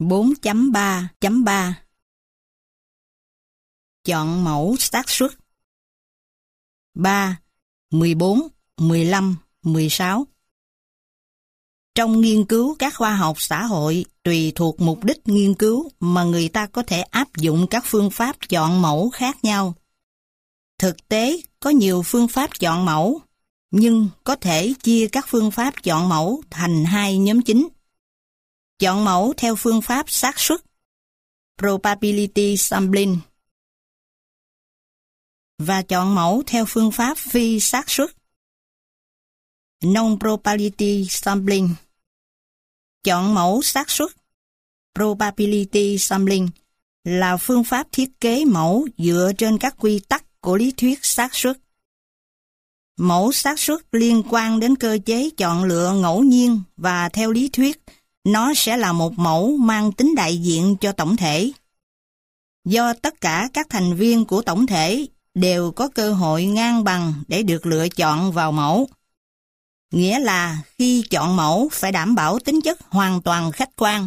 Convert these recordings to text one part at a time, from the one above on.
4.3.3 Chọn mẫu xác suất 3, 14, 15, 16 Trong nghiên cứu các khoa học xã hội, tùy thuộc mục đích nghiên cứu mà người ta có thể áp dụng các phương pháp chọn mẫu khác nhau. Thực tế, có nhiều phương pháp chọn mẫu, nhưng có thể chia các phương pháp chọn mẫu thành hai nhóm chính. Chọn mẫu theo phương pháp xác suất, probability sampling, và chọn mẫu theo phương pháp phi xác suất, non-probability sampling. Chọn mẫu xác suất, probability sampling, là phương pháp thiết kế mẫu dựa trên các quy tắc của lý thuyết xác suất. Mẫu xác suất liên quan đến cơ chế chọn lựa ngẫu nhiên và theo lý thuyết, nó sẽ là một mẫu mang tính đại diện cho tổng thể. Do tất cả các thành viên của tổng thể đều có cơ hội ngang bằng để được lựa chọn vào mẫu. Nghĩa là khi chọn mẫu phải đảm bảo tính chất hoàn toàn khách quan.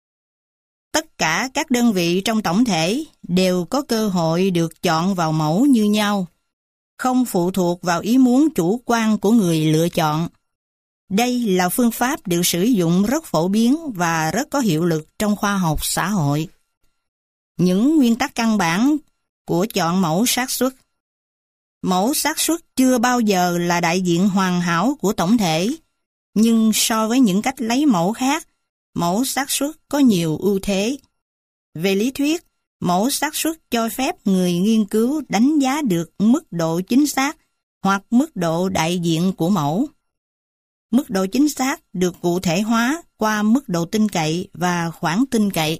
Tất cả các đơn vị trong tổng thể đều có cơ hội được chọn vào mẫu như nhau, không phụ thuộc vào ý muốn chủ quan của người lựa chọn. Đây là phương pháp được sử dụng rất phổ biến và rất có hiệu lực trong khoa học xã hội. Những nguyên tắc căn bản của chọn mẫu xác suất. Mẫu xác suất chưa bao giờ là đại diện hoàn hảo của tổng thể, nhưng so với những cách lấy mẫu khác, mẫu xác suất có nhiều ưu thế. Về lý thuyết, mẫu xác suất cho phép người nghiên cứu đánh giá được mức độ chính xác hoặc mức độ đại diện của mẫu. Mức độ chính xác được cụ thể hóa qua mức độ tin cậy và khoảng tin cậy.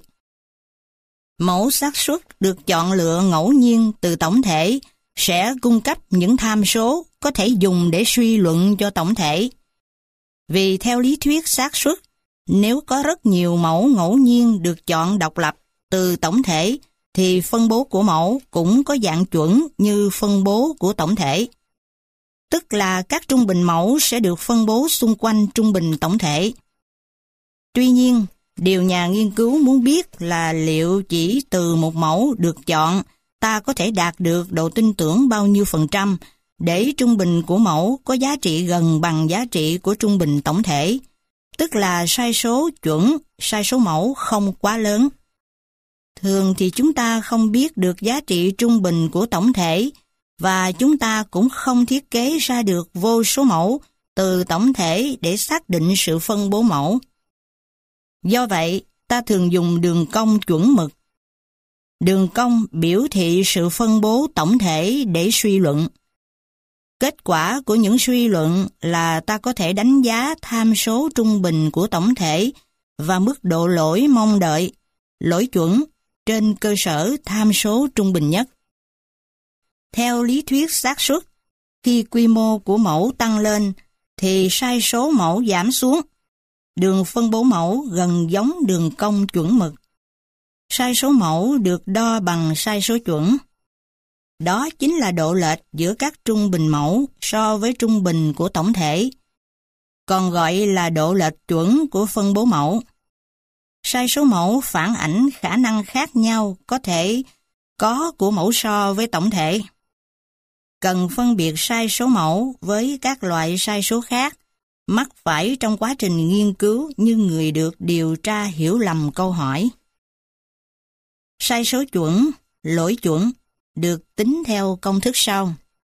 Mẫu xác suất được chọn lựa ngẫu nhiên từ tổng thể sẽ cung cấp những tham số có thể dùng để suy luận cho tổng thể. Vì theo lý thuyết xác suất, nếu có rất nhiều mẫu ngẫu nhiên được chọn độc lập từ tổng thể, thì phân bố của mẫu cũng có dạng chuẩn như phân bố của tổng thể. Tức là các trung bình mẫu sẽ được phân bố xung quanh trung bình tổng thể. Tuy nhiên, điều nhà nghiên cứu muốn biết là liệu chỉ từ một mẫu được chọn, ta có thể đạt được độ tin tưởng bao nhiêu % để trung bình của mẫu có giá trị gần bằng giá trị của trung bình tổng thể, tức là sai số chuẩn, sai số mẫu không quá lớn. Thường thì chúng ta không biết được giá trị trung bình của tổng thể, và chúng ta cũng không thiết kế ra được vô số mẫu từ tổng thể để xác định sự phân bố mẫu. Do vậy, ta thường dùng đường cong chuẩn mực. Đường cong biểu thị sự phân bố tổng thể để suy luận. Kết quả của những suy luận là ta có thể đánh giá tham số trung bình của tổng thể và mức độ lỗi mong đợi, lỗi chuẩn, trên cơ sở tham số trung bình nhất. Theo lý thuyết xác suất, khi quy mô của mẫu tăng lên, thì sai số mẫu giảm xuống. Đường phân bố mẫu gần giống đường cong chuẩn mực. Sai số mẫu được đo bằng sai số chuẩn. Đó chính là độ lệch giữa các trung bình mẫu so với trung bình của tổng thể, còn gọi là độ lệch chuẩn của phân bố mẫu. Sai số mẫu phản ảnh khả năng khác nhau có thể có của mẫu so với tổng thể. Cần phân biệt sai số mẫu với các loại sai số khác, mắc phải trong quá trình nghiên cứu như người được điều tra hiểu lầm câu hỏi. Sai số chuẩn, lỗi chuẩn, được tính theo công thức sau.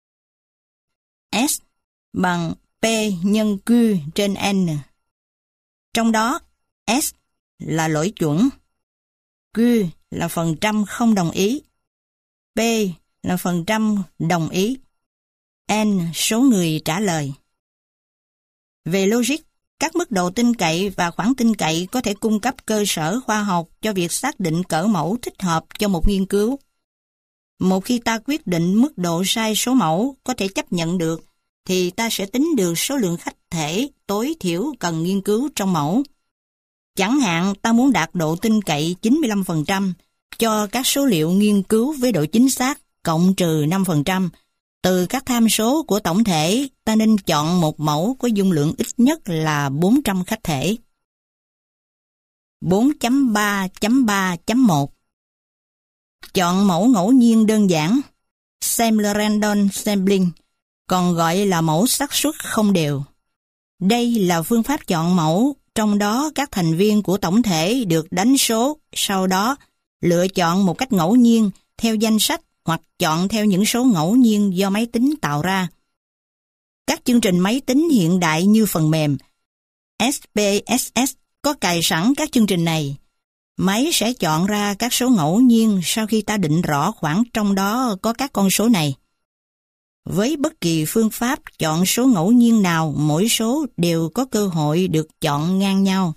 S bằng P nhân Q trên N. Trong đó, S là lỗi chuẩn, Q là phần trăm không đồng ý, P là phần trăm đồng ý, N số người trả lời. Về logic, các mức độ tin cậy và khoảng tin cậy có thể cung cấp cơ sở khoa học cho việc xác định cỡ mẫu thích hợp cho một nghiên cứu. Một khi ta quyết định mức độ sai số mẫu có thể chấp nhận được, thì ta sẽ tính được số lượng khách thể tối thiểu cần nghiên cứu trong mẫu. Chẳng hạn ta muốn đạt độ tin cậy 95% cho các số liệu nghiên cứu với độ chính xác cộng trừ 5%. Từ các tham số của tổng thể, ta nên chọn một mẫu có dung lượng ít nhất là 400 khách thể. 4.3.3.1 Chọn mẫu ngẫu nhiên đơn giản, Sample Random Sampling, còn gọi là mẫu xác suất không đều. Đây là phương pháp chọn mẫu, trong đó các thành viên của tổng thể được đánh số, sau đó lựa chọn một cách ngẫu nhiên theo danh sách hoặc chọn theo những số ngẫu nhiên do máy tính tạo ra. Các chương trình máy tính hiện đại như phần mềm SPSS có cài sẵn các chương trình này. Máy sẽ chọn ra các số ngẫu nhiên sau khi ta định rõ khoảng trong đó có các con số này. Với bất kỳ phương pháp chọn số ngẫu nhiên nào, mỗi số đều có cơ hội được chọn ngang nhau.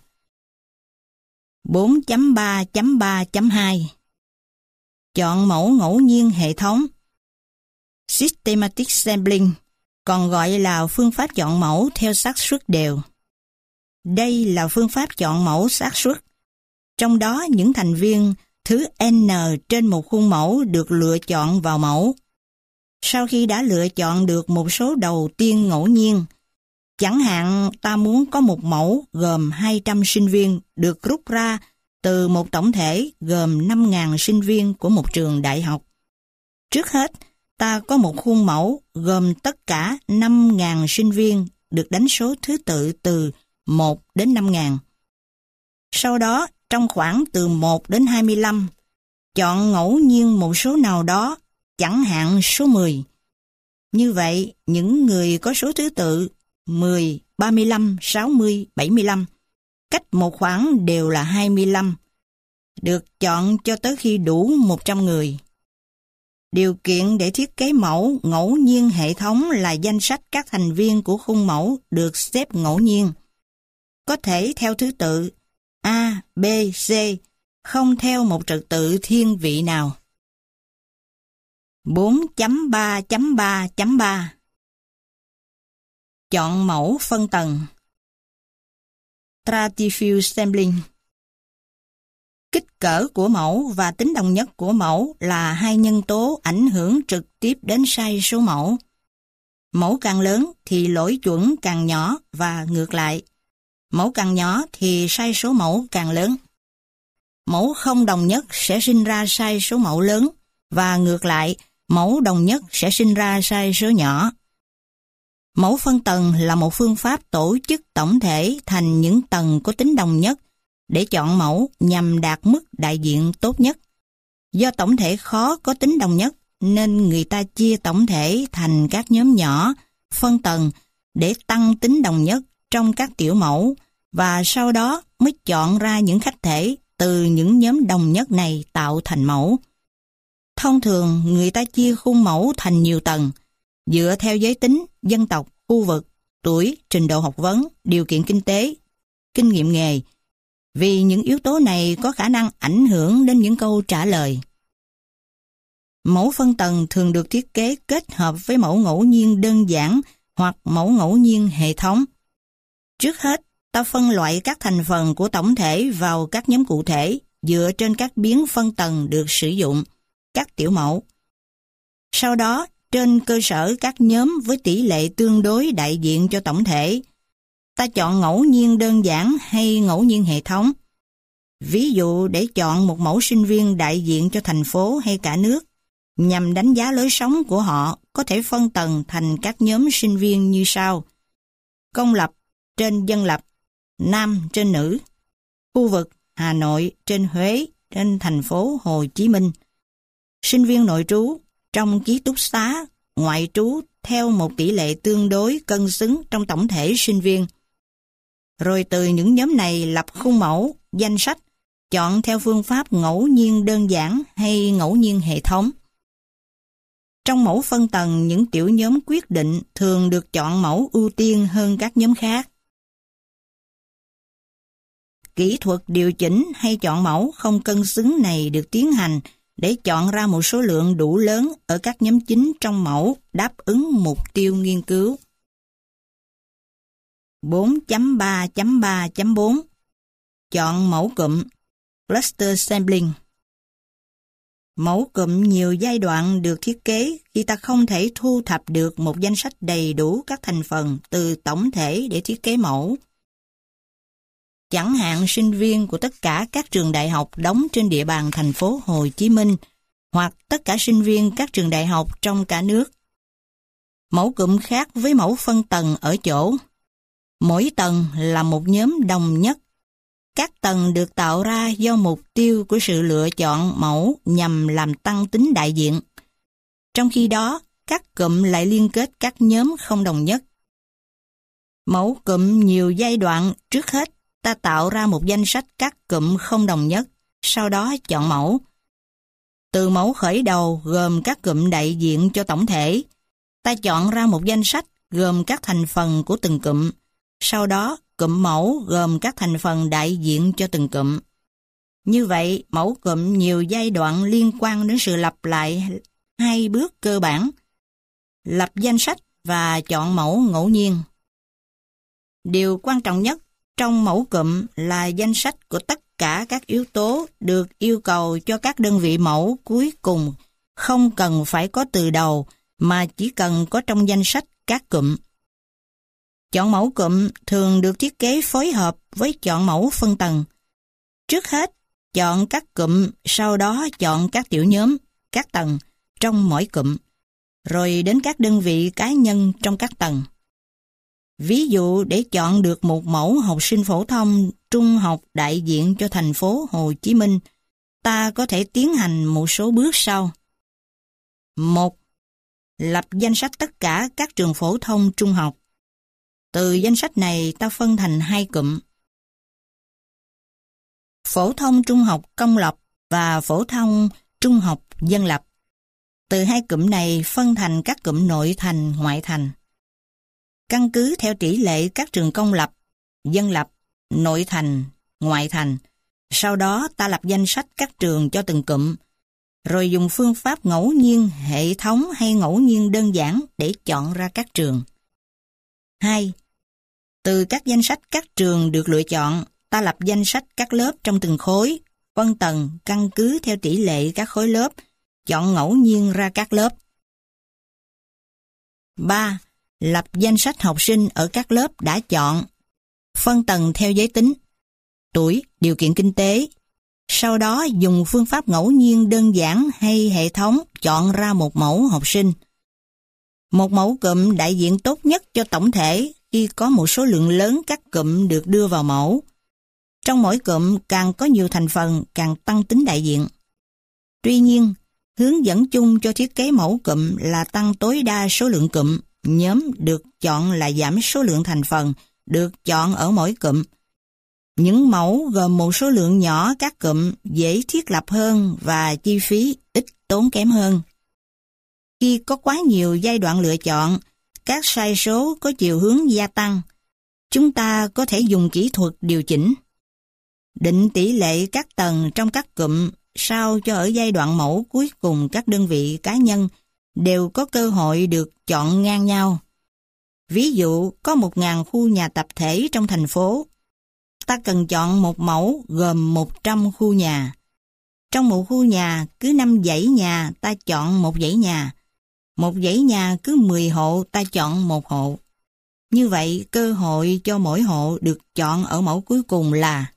4.3.3.2 Chọn mẫu ngẫu nhiên hệ thống, Systematic Sampling, còn gọi là phương pháp chọn mẫu theo xác suất đều. Đây là phương pháp chọn mẫu xác suất. Trong đó những thành viên thứ n trên một khuôn mẫu được lựa chọn vào mẫu. Sau khi đã lựa chọn được một số đầu tiên ngẫu nhiên, chẳng hạn ta muốn có một mẫu gồm 200 sinh viên được rút ra từ một tổng thể gồm 5.000 sinh viên của một trường đại học. Trước hết, ta có một khuôn mẫu gồm tất cả 5.000 sinh viên được đánh số thứ tự từ 1 đến 5.000. Sau đó, trong khoảng từ 1 đến 25, chọn ngẫu nhiên một số nào đó, chẳng hạn số 10. Như vậy, những người có số thứ tự 10, 35, 60, 75, cách một khoảng đều là 25, được chọn cho tới khi đủ 100 người. Điều kiện để thiết kế mẫu ngẫu nhiên hệ thống là danh sách các thành viên của khung mẫu được xếp ngẫu nhiên. Có thể theo thứ tự A, B, C, không theo một trật tự thiên vị nào. 4.3.3.3 Chọn mẫu phân tầng, Stratified Sampling. Kích cỡ của mẫu và tính đồng nhất của mẫu là hai nhân tố ảnh hưởng trực tiếp đến sai số mẫu. Mẫu càng lớn thì lỗi chuẩn càng nhỏ và ngược lại. Mẫu càng nhỏ thì sai số mẫu càng lớn. Mẫu không đồng nhất sẽ sinh ra sai số mẫu lớn và ngược lại, mẫu đồng nhất sẽ sinh ra sai số nhỏ. Mẫu phân tầng là một phương pháp tổ chức tổng thể thành những tầng có tính đồng nhất để chọn mẫu nhằm đạt mức đại diện tốt nhất. Do tổng thể khó có tính đồng nhất nên người ta chia tổng thể thành các nhóm nhỏ, phân tầng để tăng tính đồng nhất trong các tiểu mẫu và sau đó mới chọn ra những khách thể từ những nhóm đồng nhất này tạo thành mẫu. Thông thường người ta chia khuôn mẫu thành nhiều tầng dựa theo giới tính, dân tộc, khu vực, tuổi, trình độ học vấn, điều kiện kinh tế, kinh nghiệm nghề, vì những yếu tố này có khả năng ảnh hưởng đến những câu trả lời. Mẫu phân tầng thường được thiết kế kết hợp với mẫu ngẫu nhiên đơn giản hoặc mẫu ngẫu nhiên hệ thống. Trước hết, ta phân loại các thành phần của tổng thể vào các nhóm cụ thể dựa trên các biến phân tầng được sử dụng, các tiểu mẫu. Sau đó, trên cơ sở các nhóm với tỷ lệ tương đối đại diện cho tổng thể, ta chọn ngẫu nhiên đơn giản hay ngẫu nhiên hệ thống. Ví dụ để chọn một mẫu sinh viên đại diện cho thành phố hay cả nước, nhằm đánh giá lối sống của họ có thể phân tầng thành các nhóm sinh viên như sau. Công lập trên dân lập, nam trên nữ, khu vực Hà Nội trên Huế trên thành phố Hồ Chí Minh, sinh viên nội trú trong ký túc xá, ngoại trú theo một tỷ lệ tương đối cân xứng trong tổng thể sinh viên. Rồi từ những nhóm này lập khung mẫu, danh sách, chọn theo phương pháp ngẫu nhiên đơn giản hay ngẫu nhiên hệ thống. Trong mẫu phân tầng, những tiểu nhóm quyết định thường được chọn mẫu ưu tiên hơn các nhóm khác. Kỹ thuật điều chỉnh hay chọn mẫu không cân xứng này được tiến hành để chọn ra một số lượng đủ lớn ở các nhóm chính trong mẫu đáp ứng mục tiêu nghiên cứu. 4.3.3.4 Chọn mẫu cụm, Cluster Sampling. Mẫu cụm nhiều giai đoạn được thiết kế khi ta không thể thu thập được một danh sách đầy đủ các thành phần từ tổng thể để thiết kế mẫu. chẳng hạn sinh viên của tất cả các trường đại học đóng trên địa bàn thành phố Hồ Chí Minh hoặc tất cả sinh viên các trường đại học trong cả nước. Mẫu cụm khác với mẫu phân tầng ở chỗ, mỗi tầng là một nhóm đồng nhất. Các tầng được tạo ra do mục tiêu của sự lựa chọn mẫu nhằm làm tăng tính đại diện. Trong khi đó, các cụm lại liên kết các nhóm không đồng nhất. Mẫu cụm nhiều giai đoạn, trước hết ta tạo ra một danh sách các cụm không đồng nhất, sau đó chọn mẫu. Từ mẫu khởi đầu gồm các cụm đại diện cho tổng thể, ta chọn ra một danh sách gồm các thành phần của từng cụm, sau đó cụm mẫu gồm các thành phần đại diện cho từng cụm. Như vậy, mẫu cụm nhiều giai đoạn liên quan đến sự lặp lại hai bước cơ bản, lập danh sách và chọn mẫu ngẫu nhiên. Điều quan trọng nhất trong mẫu cụm là danh sách của tất cả các yếu tố được yêu cầu cho các đơn vị mẫu cuối cùng, không cần phải có từ đầu mà chỉ cần có trong danh sách các cụm. Chọn mẫu cụm thường được thiết kế phối hợp với chọn mẫu phân tầng. Trước hết, chọn các cụm, sau đó chọn các tiểu nhóm, các tầng trong mỗi cụm, rồi đến các đơn vị cá nhân trong các tầng. Ví dụ để chọn được một mẫu học sinh phổ thông trung học đại diện cho thành phố Hồ Chí Minh, ta có thể tiến hành một số bước sau. 1. Lập danh sách tất cả các trường phổ thông trung học. Từ danh sách này ta phân thành hai cụm: phổ thông trung học công lập và phổ thông trung học dân lập. Từ hai cụm này phân thành các cụm nội thành, ngoại thành. Căn cứ theo tỷ lệ các trường công lập, dân lập, nội thành, ngoại thành. Sau đó ta lập danh sách các trường cho từng cụm, rồi dùng phương pháp ngẫu nhiên, hệ thống hay ngẫu nhiên đơn giản để chọn ra các trường. 2. Từ các danh sách các trường được lựa chọn, ta lập danh sách các lớp trong từng khối, phân tầng căn cứ theo tỷ lệ các khối lớp, chọn ngẫu nhiên ra các lớp. 3. Lập danh sách học sinh ở các lớp đã chọn, phân tầng theo giới tính, tuổi, điều kiện kinh tế. Sau đó dùng phương pháp ngẫu nhiên đơn giản hay hệ thống chọn ra một mẫu học sinh. Một mẫu cụm đại diện tốt nhất cho tổng thể khi có một số lượng lớn các cụm được đưa vào mẫu. Trong mỗi cụm càng có nhiều thành phần càng tăng tính đại diện. Tuy nhiên, hướng dẫn chung cho thiết kế mẫu cụm là tăng tối đa số lượng cụm, nhóm được chọn là giảm số lượng thành phần được chọn ở mỗi cụm. Những mẫu gồm một số lượng nhỏ các cụm dễ thiết lập hơn và chi phí ít tốn kém hơn. Khi có quá nhiều giai đoạn lựa chọn, các sai số có chiều hướng gia tăng, chúng ta có thể dùng kỹ thuật điều chỉnh. Định tỷ lệ các tầng trong các cụm sao cho ở giai đoạn mẫu cuối cùng các đơn vị cá nhân đều có cơ hội được chọn ngang nhau. Ví dụ có 1.000 khu nhà tập thể trong thành phố, ta cần chọn một mẫu gồm 100 khu nhà. Trong một khu nhà cứ 5 dãy nhà ta chọn một dãy nhà, một dãy nhà cứ 10 hộ ta chọn một hộ. Như vậy cơ hội cho mỗi hộ được chọn ở mẫu cuối cùng là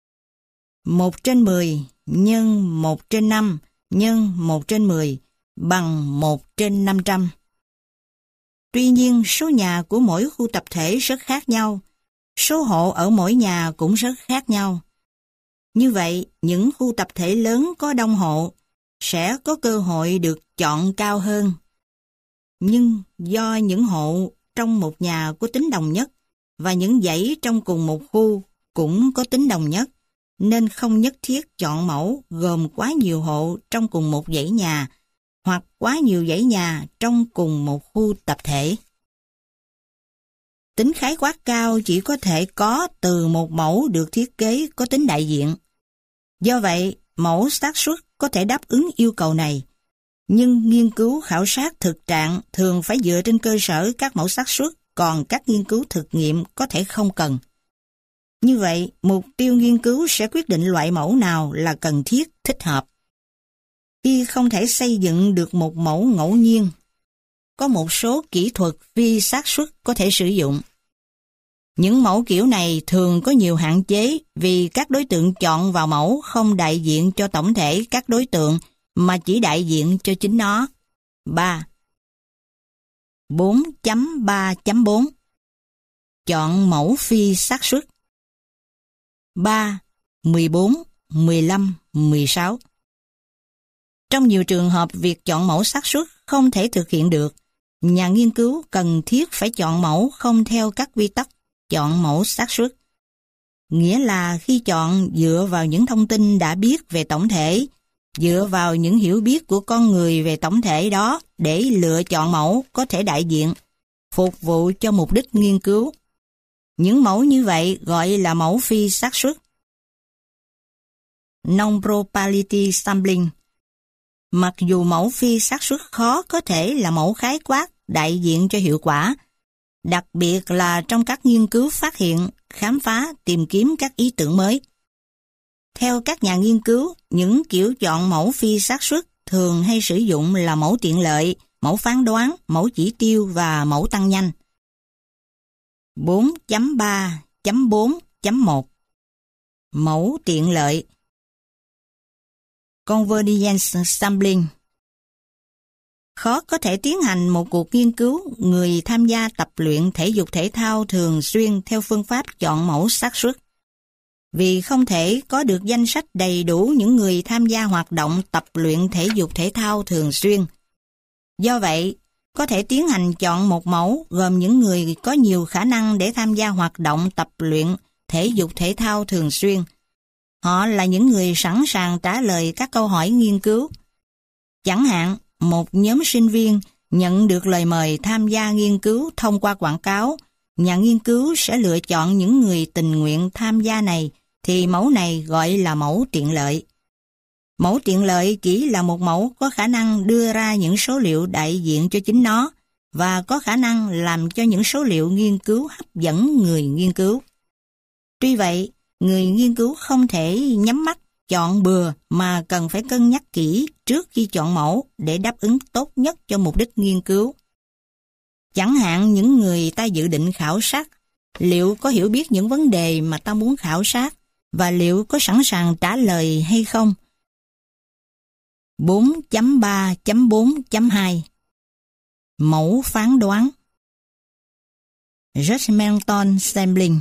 1/10 nhân 1/5 nhân 1/10 bằng 1/500. Tuy nhiên số nhà của mỗi khu tập thể rất khác nhau, số hộ ở mỗi nhà cũng rất khác nhau. Như vậy, những khu tập thể lớn có đông hộ sẽ có cơ hội được chọn cao hơn. Nhưng do những hộ trong một nhà có tính đồng nhất và những dãy trong cùng một khu cũng có tính đồng nhất, nên không nhất thiết chọn mẫu gồm quá nhiều hộ trong cùng một dãy nhà hoặc quá nhiều dãy nhà trong cùng một khu tập thể. Tính khái quát cao chỉ có thể có từ một mẫu được thiết kế có tính đại diện. Do vậy, mẫu xác suất có thể đáp ứng yêu cầu này, nhưng nghiên cứu khảo sát thực trạng thường phải dựa trên cơ sở các mẫu xác suất, còn các nghiên cứu thực nghiệm có thể không cần. Như vậy, mục tiêu nghiên cứu sẽ quyết định loại mẫu nào là cần thiết, thích hợp. Khi không thể xây dựng được một mẫu ngẫu nhiên, có một số kỹ thuật phi xác suất có thể sử dụng. Những mẫu kiểu này thường có nhiều hạn chế vì các đối tượng chọn vào mẫu không đại diện cho tổng thể các đối tượng mà chỉ đại diện cho chính nó. 3. 4.3.4 Chọn mẫu phi xác suất. 3, 14, 15, 16 Trong nhiều trường hợp, việc chọn mẫu xác suất không thể thực hiện được. Nhà nghiên cứu cần thiết phải chọn mẫu không theo các quy tắc chọn mẫu xác suất. Nghĩa là khi chọn dựa vào những thông tin đã biết về tổng thể, dựa vào những hiểu biết của con người về tổng thể đó để lựa chọn mẫu có thể đại diện, phục vụ cho mục đích nghiên cứu. Những mẫu như vậy gọi là mẫu phi xác suất. Non-probability sampling. Mặc dù mẫu phi xác suất khó có thể là mẫu khái quát đại diện cho hiệu quả, đặc biệt là trong các nghiên cứu phát hiện, khám phá, tìm kiếm các ý tưởng mới. Theo các nhà nghiên cứu, những kiểu chọn mẫu phi xác suất thường hay sử dụng là mẫu tiện lợi, mẫu phán đoán, mẫu chỉ tiêu và mẫu tăng nhanh. 4.3.4.1 Mẫu tiện lợi. Convergence sampling. Khó có thể tiến hành một cuộc nghiên cứu người tham gia tập luyện thể dục thể thao thường xuyên theo phương pháp chọn mẫu xác suất, vì không thể có được danh sách đầy đủ những người tham gia hoạt động tập luyện thể dục thể thao thường xuyên. Do vậy, có thể tiến hành chọn một mẫu gồm những người có nhiều khả năng để tham gia hoạt động tập luyện thể dục thể thao thường xuyên. Họ là những người sẵn sàng trả lời các câu hỏi nghiên cứu. Chẳng hạn, một nhóm sinh viên nhận được lời mời tham gia nghiên cứu thông qua quảng cáo, nhà nghiên cứu sẽ lựa chọn những người tình nguyện tham gia này, thì mẫu này gọi là mẫu tiện lợi. Mẫu tiện lợi chỉ là một mẫu có khả năng đưa ra những số liệu đại diện cho chính nó và có khả năng làm cho những số liệu nghiên cứu hấp dẫn người nghiên cứu. Tuy vậy, người nghiên cứu không thể nhắm mắt chọn bừa mà cần phải cân nhắc kỹ trước khi chọn mẫu để đáp ứng tốt nhất cho mục đích nghiên cứu. Chẳng hạn những người ta dự định khảo sát, liệu có hiểu biết những vấn đề mà ta muốn khảo sát và liệu có sẵn sàng trả lời hay không? 4.3.4.2 Mẫu phán đoán. Judgmental sampling.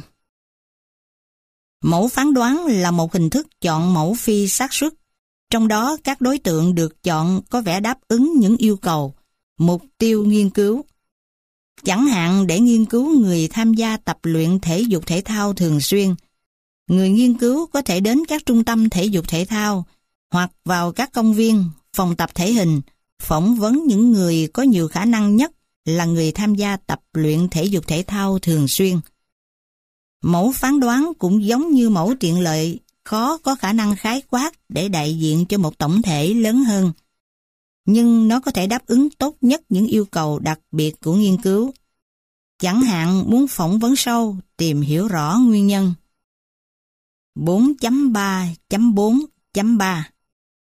Mẫu phán đoán là một hình thức chọn mẫu phi xác suất, trong đó các đối tượng được chọn có vẻ đáp ứng những yêu cầu, mục tiêu nghiên cứu. Chẳng hạn để nghiên cứu người tham gia tập luyện thể dục thể thao thường xuyên, người nghiên cứu có thể đến các trung tâm thể dục thể thao hoặc vào các công viên, phòng tập thể hình, phỏng vấn những người có nhiều khả năng nhất là người tham gia tập luyện thể dục thể thao thường xuyên. Mẫu phán đoán cũng giống như mẫu tiện lợi, khó có khả năng khái quát để đại diện cho một tổng thể lớn hơn. Nhưng nó có thể đáp ứng tốt nhất những yêu cầu đặc biệt của nghiên cứu. Chẳng hạn muốn phỏng vấn sâu, tìm hiểu rõ nguyên nhân. 4.3.4.3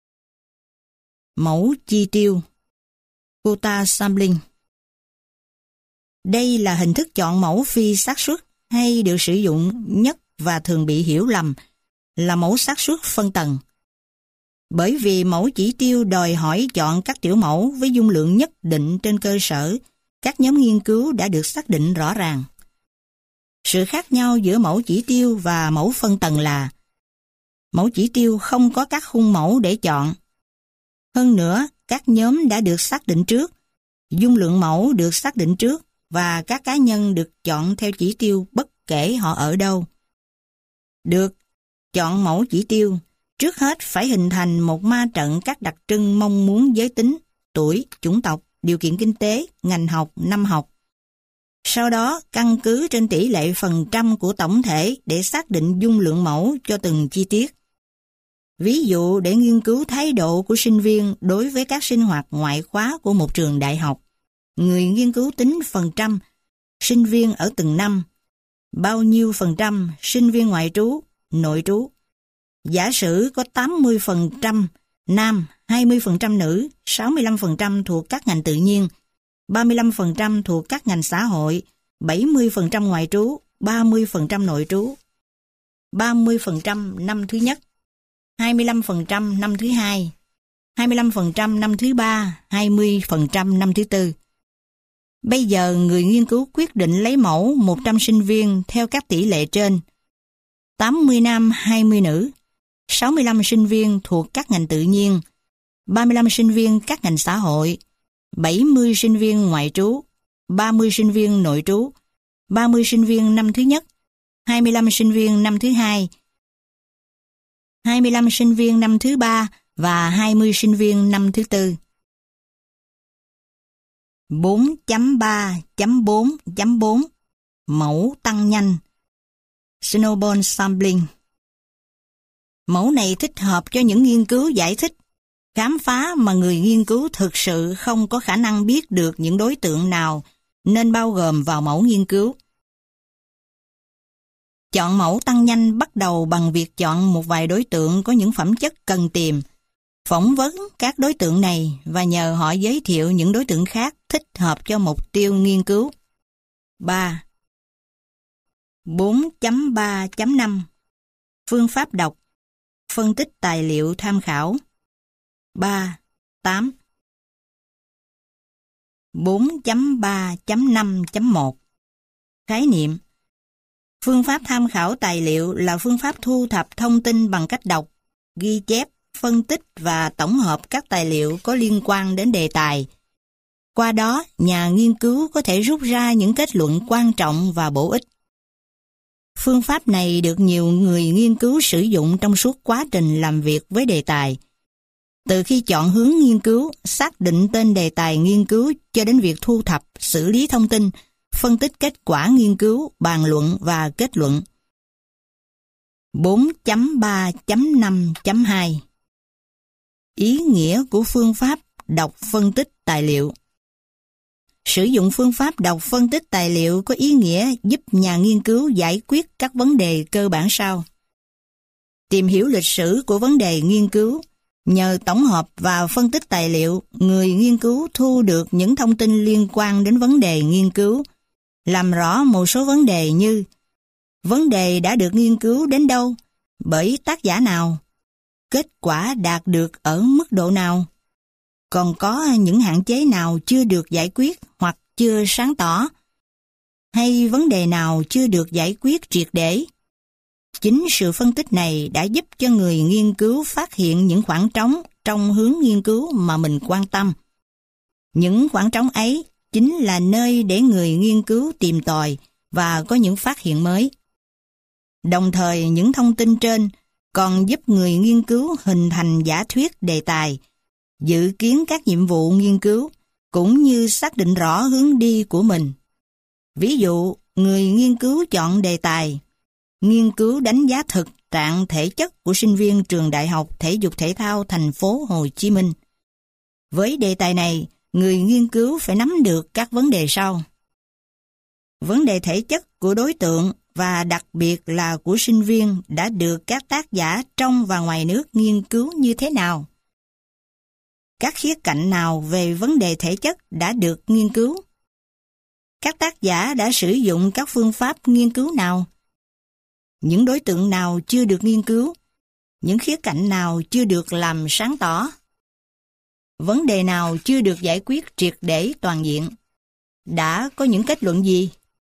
Mẫu chi tiêu. Quota sampling. Đây là hình thức chọn mẫu phi xác suất hay được sử dụng nhất và thường bị hiểu lầm là mẫu xác suất phân tầng. Bởi vì mẫu chỉ tiêu đòi hỏi chọn các tiểu mẫu với dung lượng nhất định trên cơ sở các nhóm nghiên cứu đã được xác định rõ ràng. Sự khác nhau giữa mẫu chỉ tiêu và mẫu phân tầng là mẫu chỉ tiêu không có các khung mẫu để chọn. Hơn nữa, các nhóm đã được xác định trước, dung lượng mẫu được xác định trước và các cá nhân được chọn theo chỉ tiêu bất kể họ ở đâu. Được chọn mẫu chỉ tiêu, trước hết phải hình thành một ma trận các đặc trưng mong muốn giới tính, tuổi, chủng tộc, điều kiện kinh tế, ngành học, năm học. Sau đó, căn cứ trên tỷ lệ phần trăm của tổng thể để xác định dung lượng mẫu cho từng chi tiết. Ví dụ để nghiên cứu thái độ của sinh viên đối với các sinh hoạt ngoại khóa của một trường đại học, người nghiên cứu tính phần trăm sinh viên ở từng năm, bao nhiêu phần trăm sinh viên ngoại trú, nội trú. Giả sử có 80% nam, 20% nữ, 65% thuộc các ngành tự nhiên, 35% thuộc các ngành xã hội, 70% ngoại trú, 30% nội trú, 30% năm thứ nhất, 25% năm thứ hai, 25% năm thứ ba, 20% năm thứ tư. Bây giờ người nghiên cứu quyết định lấy mẫu 100 sinh viên theo các tỷ lệ trên: 80 nam, 20 nữ, 65 sinh viên thuộc các ngành tự nhiên, 35 sinh viên các ngành xã hội, 70 sinh viên ngoại trú, 30 sinh viên nội trú, 30 sinh viên năm thứ nhất, 25 sinh viên năm thứ hai, 25 sinh viên năm thứ ba và 20 sinh viên năm thứ tư. 4.3.4.4 Mẫu tăng nhanh Snowball Sampling. Mẫu này thích hợp cho những nghiên cứu giải thích, khám phá mà người nghiên cứu thực sự không có khả năng biết được những đối tượng nào nên bao gồm vào mẫu nghiên cứu. Chọn mẫu tăng nhanh bắt đầu bằng việc chọn một vài đối tượng có những phẩm chất cần tìm, phỏng vấn các đối tượng này và nhờ họ giới thiệu những đối tượng khác thích hợp cho mục tiêu nghiên cứu. 3. 4.3.5 Phương pháp đọc, phân tích tài liệu tham khảo. 3.8 4.3.5.1 Khái niệm. Phương pháp tham khảo tài liệu là phương pháp thu thập thông tin bằng cách đọc, ghi chép, phân tích và tổng hợp các tài liệu có liên quan đến đề tài. Qua đó, nhà nghiên cứu có thể rút ra những kết luận quan trọng và bổ ích. Phương pháp này được nhiều người nghiên cứu sử dụng trong suốt quá trình làm việc với đề tài. Từ khi chọn hướng nghiên cứu, xác định tên đề tài nghiên cứu cho đến việc thu thập, xử lý thông tin, phân tích kết quả nghiên cứu, bàn luận và kết luận. 4.3.5.2 Ý nghĩa của phương pháp đọc phân tích tài liệu. Sử dụng phương pháp đọc phân tích tài liệu có ý nghĩa giúp nhà nghiên cứu giải quyết các vấn đề cơ bản sau. Tìm hiểu lịch sử của vấn đề nghiên cứu. Nhờ tổng hợp và phân tích tài liệu, người nghiên cứu thu được những thông tin liên quan đến vấn đề nghiên cứu, làm rõ một số vấn đề như vấn đề đã được nghiên cứu đến đâu, bởi tác giả nào, kết quả đạt được ở mức độ nào, còn có những hạn chế nào chưa được giải quyết hoặc chưa sáng tỏ, hay vấn đề nào chưa được giải quyết triệt để. Chính sự phân tích này đã giúp cho người nghiên cứu phát hiện những khoảng trống trong hướng nghiên cứu mà mình quan tâm. Những khoảng trống ấy chính là nơi để người nghiên cứu tìm tòi và có những phát hiện mới. Đồng thời, những thông tin trên còn giúp người nghiên cứu hình thành giả thuyết đề tài, dự kiến các nhiệm vụ nghiên cứu, cũng như xác định rõ hướng đi của mình. Ví dụ, người nghiên cứu chọn đề tài nghiên cứu đánh giá thực trạng thể chất của sinh viên trường Đại học Thể dục Thể thao thành phố Hồ Chí Minh. Với đề tài này, người nghiên cứu phải nắm được các vấn đề sau. Vấn đề thể chất của đối tượng và đặc biệt là của sinh viên đã được các tác giả trong và ngoài nước nghiên cứu như thế nào? Các khía cạnh nào về vấn đề thể chất đã được nghiên cứu? Các tác giả đã sử dụng các phương pháp nghiên cứu nào? Những đối tượng nào chưa được nghiên cứu? Những khía cạnh nào chưa được làm sáng tỏ? Vấn đề nào chưa được giải quyết triệt để toàn diện? Đã có những kết luận gì?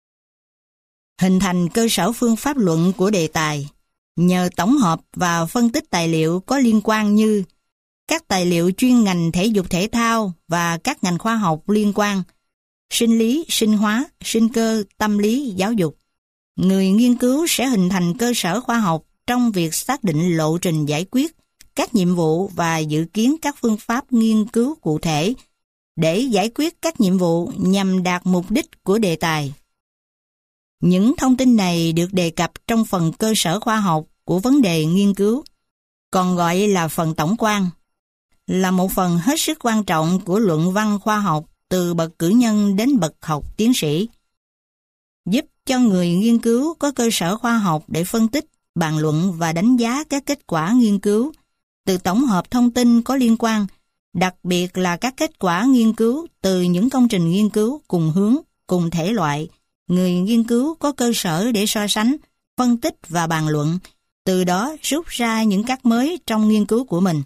Hình thành cơ sở phương pháp luận của đề tài, nhờ tổng hợp và phân tích tài liệu có liên quan như các tài liệu chuyên ngành thể dục thể thao và các ngành khoa học liên quan, sinh lý, sinh hóa, sinh cơ, tâm lý, giáo dục. Người nghiên cứu sẽ hình thành cơ sở khoa học trong việc xác định lộ trình giải quyết các nhiệm vụ và dự kiến các phương pháp nghiên cứu cụ thể để giải quyết các nhiệm vụ nhằm đạt mục đích của đề tài. Những thông tin này được đề cập trong phần cơ sở khoa học của vấn đề nghiên cứu, còn gọi là phần tổng quan, là một phần hết sức quan trọng của luận văn khoa học từ bậc cử nhân đến bậc học tiến sĩ, giúp cho người nghiên cứu có cơ sở khoa học để phân tích, bàn luận và đánh giá các kết quả nghiên cứu từ tổng hợp thông tin có liên quan, đặc biệt là các kết quả nghiên cứu từ những công trình nghiên cứu cùng hướng, cùng thể loại, người nghiên cứu có cơ sở để so sánh, phân tích và bàn luận, từ đó rút ra những cách mới trong nghiên cứu của mình.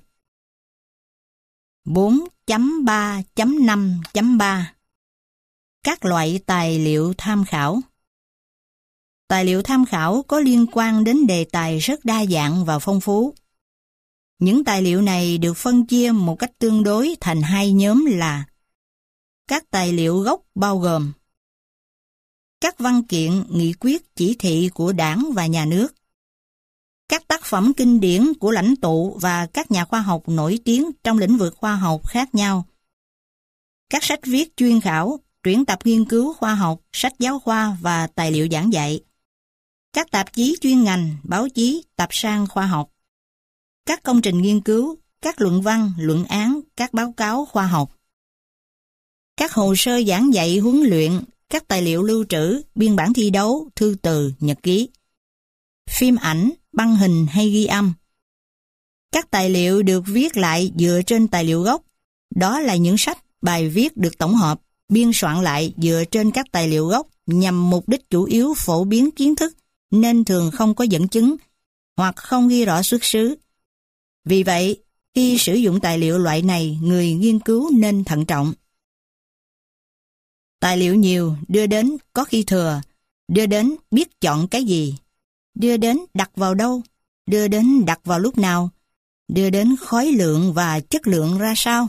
4.3.5.3 Các loại tài liệu tham khảo. Tài liệu tham khảo có liên quan đến đề tài rất đa dạng và phong phú. Những tài liệu này được phân chia một cách tương đối thành hai nhóm là các tài liệu gốc bao gồm các văn kiện, nghị quyết, chỉ thị của Đảng và Nhà nước, các tác phẩm kinh điển của lãnh tụ và các nhà khoa học nổi tiếng trong lĩnh vực khoa học khác nhau, các sách viết chuyên khảo, truyện tập nghiên cứu khoa học, sách giáo khoa và tài liệu giảng dạy, các tạp chí chuyên ngành, báo chí, tập san khoa học, các công trình nghiên cứu, các luận văn, luận án, các báo cáo khoa học, các hồ sơ giảng dạy huấn luyện, các tài liệu lưu trữ, biên bản thi đấu, thư từ, nhật ký, phim ảnh, băng hình hay ghi âm. Các tài liệu được viết lại dựa trên tài liệu gốc, đó là những sách, bài viết được tổng hợp, biên soạn lại dựa trên các tài liệu gốc nhằm mục đích chủ yếu phổ biến kiến thức nên thường không có dẫn chứng hoặc không ghi rõ xuất xứ. Vì vậy, khi sử dụng tài liệu loại này, người nghiên cứu nên thận trọng. Tài liệu nhiều đưa đến có khi thừa, đưa đến biết chọn cái gì, đưa đến đặt vào đâu, đưa đến đặt vào lúc nào, đưa đến khối lượng và chất lượng ra sao.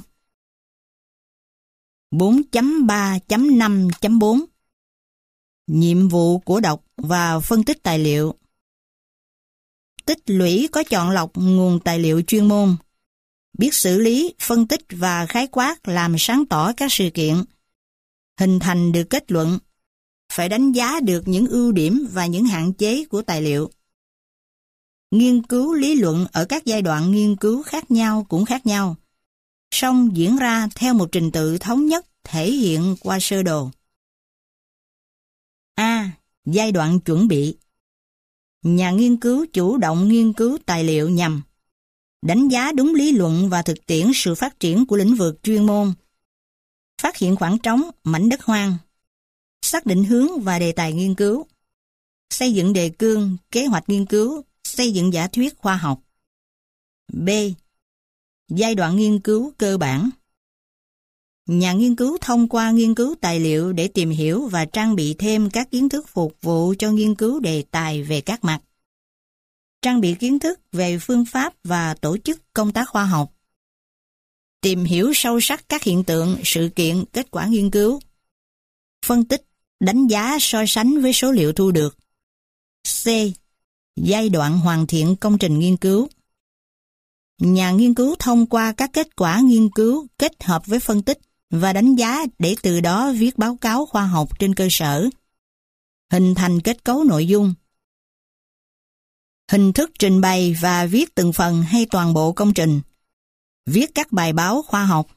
4.3.5.4 Nhiệm vụ của đọc và phân tích tài liệu. Tích lũy có chọn lọc nguồn tài liệu chuyên môn, biết xử lý, phân tích và khái quát làm sáng tỏ các sự kiện, hình thành được kết luận, phải đánh giá được những ưu điểm và những hạn chế của tài liệu. Nghiên cứu lý luận ở các giai đoạn nghiên cứu khác nhau cũng khác nhau, song diễn ra theo một trình tự thống nhất thể hiện qua sơ đồ. A. Giai đoạn chuẩn bị. Nhà nghiên cứu chủ động nghiên cứu tài liệu nhằm đánh giá đúng lý luận và thực tiễn sự phát triển của lĩnh vực chuyên môn, phát hiện khoảng trống, mảnh đất hoang, xác định hướng và đề tài nghiên cứu, xây dựng đề cương, kế hoạch nghiên cứu, xây dựng giả thuyết khoa học. B. Giai đoạn nghiên cứu cơ bản. Nhà nghiên cứu thông qua nghiên cứu tài liệu để tìm hiểu và trang bị thêm các kiến thức phục vụ cho nghiên cứu đề tài về các mặt. Trang bị kiến thức về phương pháp và tổ chức công tác khoa học. Tìm hiểu sâu sắc các hiện tượng, sự kiện, kết quả nghiên cứu. Phân tích, đánh giá so sánh với số liệu thu được. C. Giai đoạn hoàn thiện công trình nghiên cứu. Nhà nghiên cứu thông qua các kết quả nghiên cứu kết hợp với phân tích và đánh giá để từ đó viết báo cáo khoa học trên cơ sở. Hình thành kết cấu nội dung. Hình thức trình bày và viết từng phần hay toàn bộ công trình. Viết các bài báo khoa học.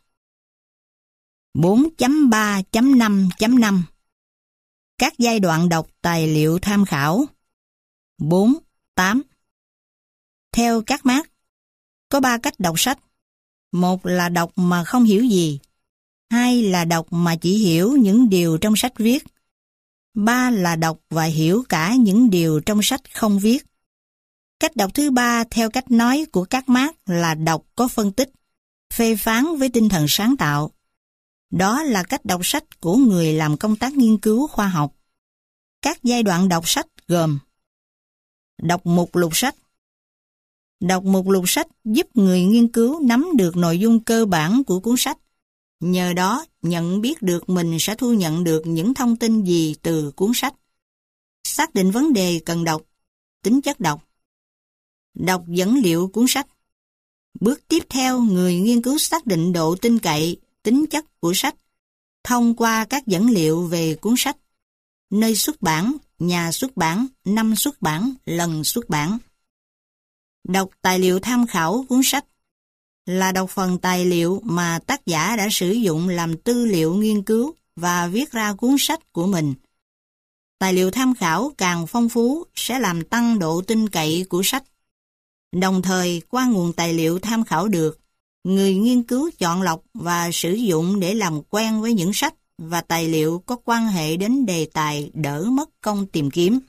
4.3.5.5 Các giai đoạn đọc tài liệu tham khảo. 4.8 Theo các mác, có 3 cách đọc sách. 1 là đọc mà không hiểu gì. 2 là đọc mà chỉ hiểu những điều trong sách viết. 3 là đọc và hiểu cả những điều trong sách không viết. Cách đọc thứ 3 theo cách nói của các mác là đọc có phân tích, phê phán với tinh thần sáng tạo. Đó là cách đọc sách của người làm công tác nghiên cứu khoa học. Các giai đoạn đọc sách gồm: đọc mục lục sách. Đọc mục lục sách giúp người nghiên cứu nắm được nội dung cơ bản của cuốn sách. Nhờ đó, nhận biết được mình sẽ thu nhận được những thông tin gì từ cuốn sách. Xác định vấn đề cần đọc, tính chất đọc. Đọc dẫn liệu cuốn sách. Bước tiếp theo, người nghiên cứu xác định độ tin cậy, tính chất của sách thông qua các dẫn liệu về cuốn sách, nơi xuất bản, nhà xuất bản, năm xuất bản, lần xuất bản. Đọc tài liệu tham khảo cuốn sách là đọc phần tài liệu mà tác giả đã sử dụng làm tư liệu nghiên cứu và viết ra cuốn sách của mình. Tài liệu tham khảo càng phong phú sẽ làm tăng độ tin cậy của sách. Đồng thời, qua nguồn tài liệu tham khảo được, người nghiên cứu chọn lọc và sử dụng để làm quen với những sách và tài liệu có quan hệ đến đề tài đỡ mất công tìm kiếm.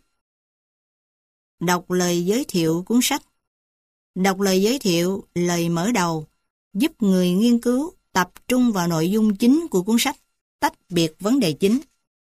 Đọc lời giới thiệu cuốn sách. Đọc lời giới thiệu, lời mở đầu, giúp người nghiên cứu tập trung vào nội dung chính của cuốn sách, tách biệt vấn đề chính.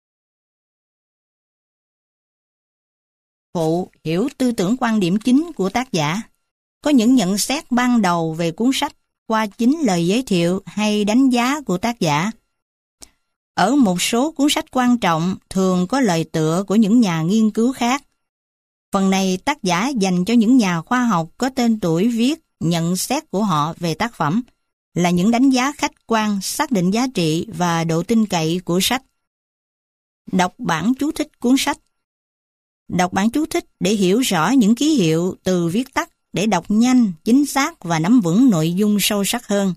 Phụ hiểu tư tưởng quan điểm chính của tác giả. Có những nhận xét ban đầu về cuốn sách qua chính lời giới thiệu hay đánh giá của tác giả. Ở một số cuốn sách quan trọng thường có lời tựa của những nhà nghiên cứu khác. Phần này tác giả dành cho những nhà khoa học có tên tuổi viết nhận xét của họ về tác phẩm, là những đánh giá khách quan xác định giá trị và độ tin cậy của sách. Đọc bản chú thích cuốn sách. Đọc bản chú thích để hiểu rõ những ký hiệu từ viết tắt để đọc nhanh, chính xác và nắm vững nội dung sâu sắc hơn.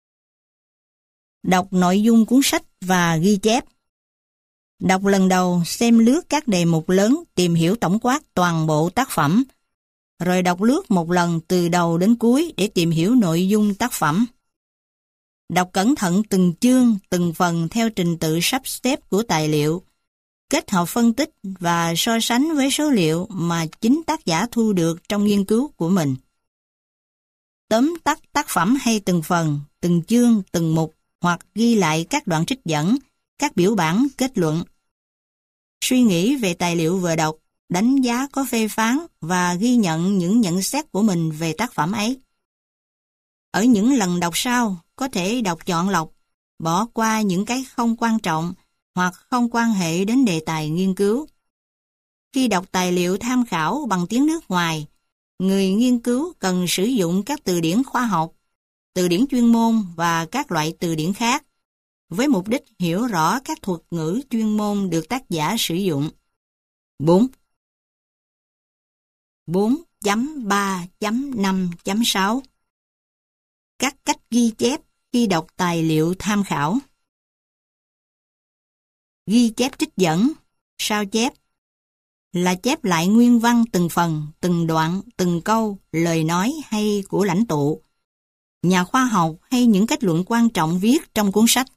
Đọc nội dung cuốn sách và ghi chép. Đọc lần đầu xem lướt các đề mục lớn tìm hiểu tổng quát toàn bộ tác phẩm, rồi đọc lướt một lần từ đầu đến cuối để tìm hiểu nội dung tác phẩm. Đọc cẩn thận từng chương, từng phần theo trình tự sắp xếp của tài liệu, kết hợp phân tích và so sánh với số liệu mà chính tác giả thu được trong nghiên cứu của mình. Tóm tắt tác phẩm hay từng phần, từng chương, từng mục, hoặc ghi lại các đoạn trích dẫn, các biểu bản, kết luận. Suy nghĩ về tài liệu vừa đọc, đánh giá có phê phán và ghi nhận những nhận xét của mình về tác phẩm ấy. Ở những lần đọc sau, có thể đọc chọn lọc, bỏ qua những cái không quan trọng hoặc không quan hệ đến đề tài nghiên cứu. Khi đọc tài liệu tham khảo bằng tiếng nước ngoài, người nghiên cứu cần sử dụng các từ điển khoa học, từ điển chuyên môn và các loại từ điển khác, với mục đích hiểu rõ các thuật ngữ chuyên môn được tác giả sử dụng. 4. 4.3.5.6 Các cách ghi chép khi đọc tài liệu tham khảo. Ghi chép trích dẫn, sao chép, là chép lại nguyên văn từng phần, từng đoạn, từng câu, lời nói hay của lãnh tụ, nhà khoa học hay những kết luận quan trọng viết trong cuốn sách.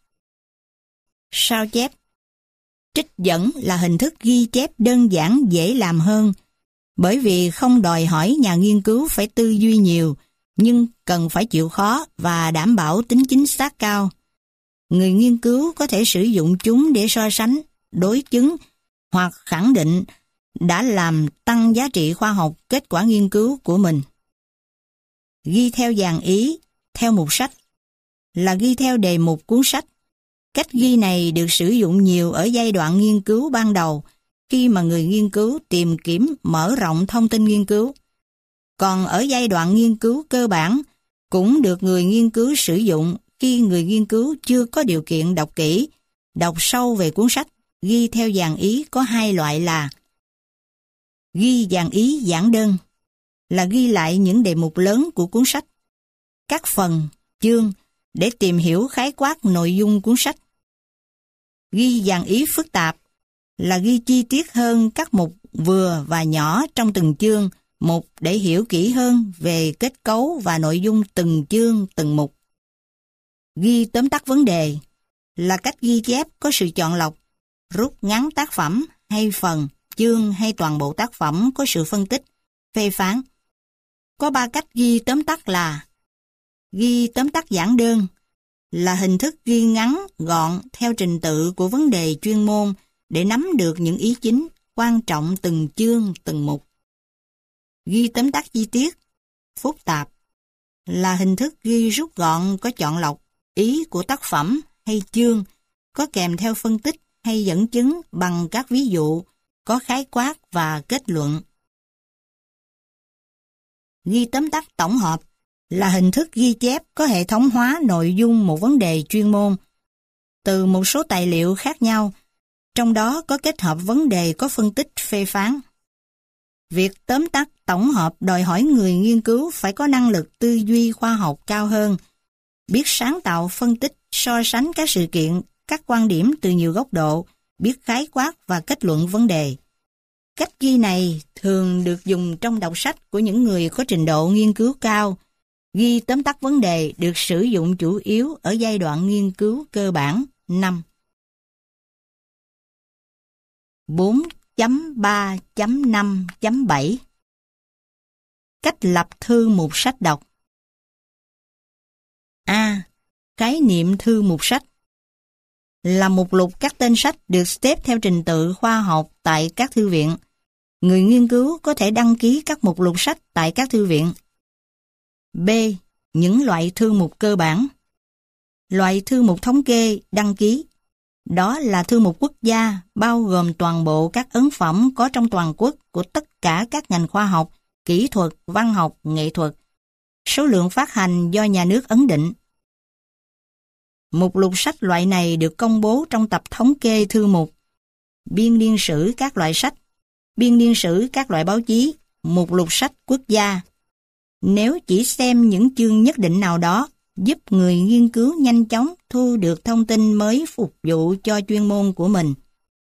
Sao chép. Trích dẫn là hình thức ghi chép đơn giản dễ làm hơn, bởi vì không đòi hỏi nhà nghiên cứu phải tư duy nhiều, nhưng cần phải chịu khó và đảm bảo tính chính xác cao. Người nghiên cứu có thể sử dụng chúng để so sánh, đối chứng hoặc khẳng định đã làm tăng giá trị khoa học kết quả nghiên cứu của mình. Ghi theo dàn ý, theo mục sách, là ghi theo đề mục cuốn sách. Cách ghi này được sử dụng nhiều ở giai đoạn nghiên cứu ban đầu, khi mà người nghiên cứu tìm kiếm mở rộng thông tin nghiên cứu. Còn ở giai đoạn nghiên cứu cơ bản, cũng được người nghiên cứu sử dụng khi người nghiên cứu chưa có điều kiện đọc kỹ, đọc sâu về cuốn sách. Ghi theo dàn ý có hai loại là: ghi dàn ý giản đơn, là ghi lại những đề mục lớn của cuốn sách, các phần, chương để tìm hiểu khái quát nội dung cuốn sách. Ghi dàn ý phức tạp, là ghi chi tiết hơn các mục vừa và nhỏ trong từng chương, mục để hiểu kỹ hơn về kết cấu và nội dung từng chương, từng mục. Ghi tóm tắt vấn đề, là cách ghi chép có sự chọn lọc, rút ngắn tác phẩm hay phần, chương hay toàn bộ tác phẩm có sự phân tích, phê phán. Có 3 cách ghi tóm tắt là: ghi tóm tắt giản đơn, là hình thức ghi ngắn, gọn theo trình tự của vấn đề chuyên môn để nắm được những ý chính, quan trọng từng chương, từng mục. Ghi tóm tắt chi tiết, phức tạp, là hình thức ghi rút gọn có chọn lọc ý của tác phẩm hay chương, có kèm theo phân tích hay dẫn chứng bằng các ví dụ, có khái quát và kết luận. Ghi tóm tắt tổng hợp, là hình thức ghi chép có hệ thống hóa nội dung một vấn đề chuyên môn từ một số tài liệu khác nhau, trong đó có kết hợp vấn đề có phân tích phê phán. Việc tóm tắt tổng hợp đòi hỏi người nghiên cứu phải có năng lực tư duy khoa học cao hơn, biết sáng tạo phân tích, so sánh các sự kiện, các quan điểm từ nhiều góc độ, biết khái quát và kết luận vấn đề. Cách ghi này thường được dùng trong đọc sách của những người có trình độ nghiên cứu cao. Ghi tóm tắt vấn đề được sử dụng chủ yếu ở giai đoạn nghiên cứu cơ bản 5. 4.3.5.7. Cách lập thư mục sách đọc. A. Khái niệm thư mục sách là mục lục các tên sách được xếp theo trình tự khoa học tại các thư viện. Người nghiên cứu có thể đăng ký các mục lục sách tại các thư viện. B. Những loại thư mục cơ bản. Loại thư mục thống kê đăng ký. Đó là thư mục quốc gia, bao gồm toàn bộ các ấn phẩm có trong toàn quốc của tất cả các ngành khoa học, kỹ thuật, văn học, nghệ thuật. Số lượng phát hành do nhà nước ấn định. Mục lục sách loại này được công bố trong tập thống kê thư mục, biên niên sử các loại sách, biên niên sử các loại báo chí, mục lục sách quốc gia. Nếu chỉ xem những chương nhất định nào đó, giúp người nghiên cứu nhanh chóng thu được thông tin mới phục vụ cho chuyên môn của mình.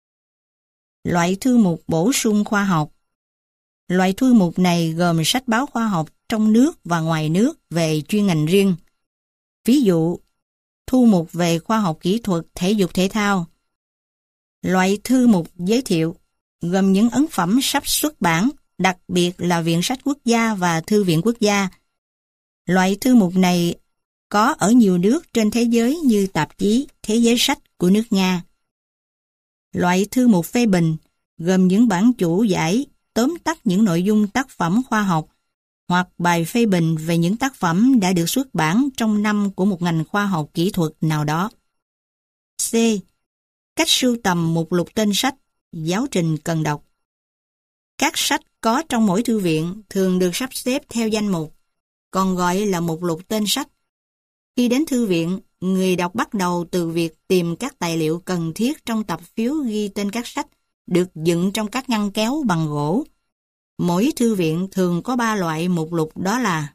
Loại thư mục bổ sung khoa học. Loại thư mục này gồm sách báo khoa học trong nước và ngoài nước về chuyên ngành riêng. Ví dụ, thư mục về khoa học kỹ thuật, thể dục thể thao. Loại thư mục giới thiệu gồm những ấn phẩm sắp xuất bản, đặc biệt là Viện Sách Quốc gia và Thư viện Quốc gia. Loại thư mục này có ở nhiều nước trên thế giới như tạp chí Thế giới sách của nước Nga. Loại thư mục phê bình gồm những bản chủ giải tóm tắt những nội dung tác phẩm khoa học hoặc bài phê bình về những tác phẩm đã được xuất bản trong năm của một ngành khoa học kỹ thuật nào đó. C. Cách sưu tầm mục lục tên sách, giáo trình cần đọc. Các sách có trong mỗi thư viện thường được sắp xếp theo danh mục, còn gọi là mục lục tên sách. Khi đến thư viện, người đọc bắt đầu từ việc tìm các tài liệu cần thiết trong tập phiếu ghi tên các sách được dựng trong các ngăn kéo bằng gỗ. Mỗi thư viện thường có 3 loại mục lục, đó là: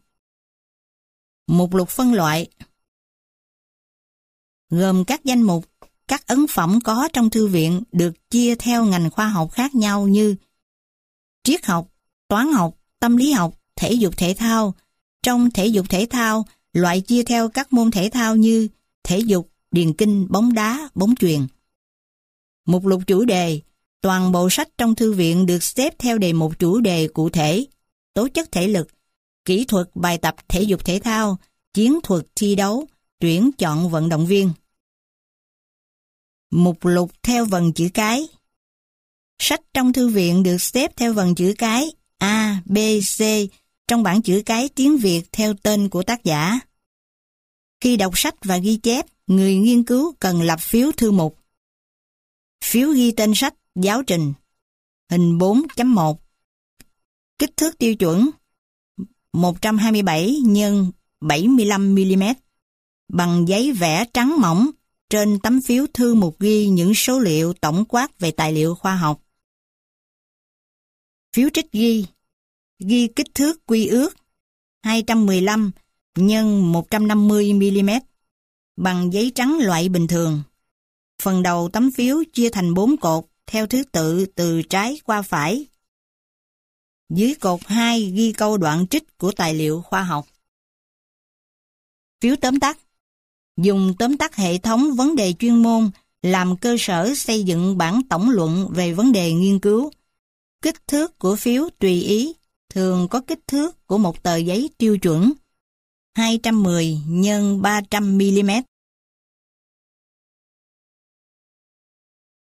mục lục phân loại, gồm các danh mục, các ấn phẩm có trong thư viện được chia theo ngành khoa học khác nhau như triết học, toán học, tâm lý học, thể dục thể thao. Trong thể dục thể thao, loại chia theo các môn thể thao như thể dục, điền kinh, bóng đá, bóng chuyền. Mục lục chủ đề, toàn bộ sách trong thư viện được xếp theo đề mục chủ đề cụ thể: tố chất thể lực, kỹ thuật bài tập thể dục thể thao, chiến thuật thi đấu, tuyển chọn vận động viên. Mục lục theo vần chữ cái. Sách trong thư viện được xếp theo vần chữ cái A, B, C trong bảng chữ cái tiếng Việt theo tên của tác giả. Khi đọc sách và ghi chép, người nghiên cứu cần lập phiếu thư mục. Phiếu ghi tên sách, giáo trình. Hình 4.1. Kích thước tiêu chuẩn 127 x 75 mm. Bằng giấy vẽ trắng mỏng, trên tấm phiếu thư mục ghi những số liệu tổng quát về tài liệu khoa học. Phiếu trích ghi kích thước quy ước 215 x 150 mm bằng giấy trắng loại bình thường. Phần đầu tấm phiếu chia thành 4 cột theo thứ tự từ trái qua phải. Dưới cột 2 ghi câu đoạn trích của tài liệu khoa học. Phiếu tóm tắt. Dùng tóm tắt hệ thống vấn đề chuyên môn làm cơ sở xây dựng bản tổng luận về vấn đề nghiên cứu. Kích thước của phiếu tùy ý, thường có kích thước của một tờ giấy tiêu chuẩn 210 x 300 mm.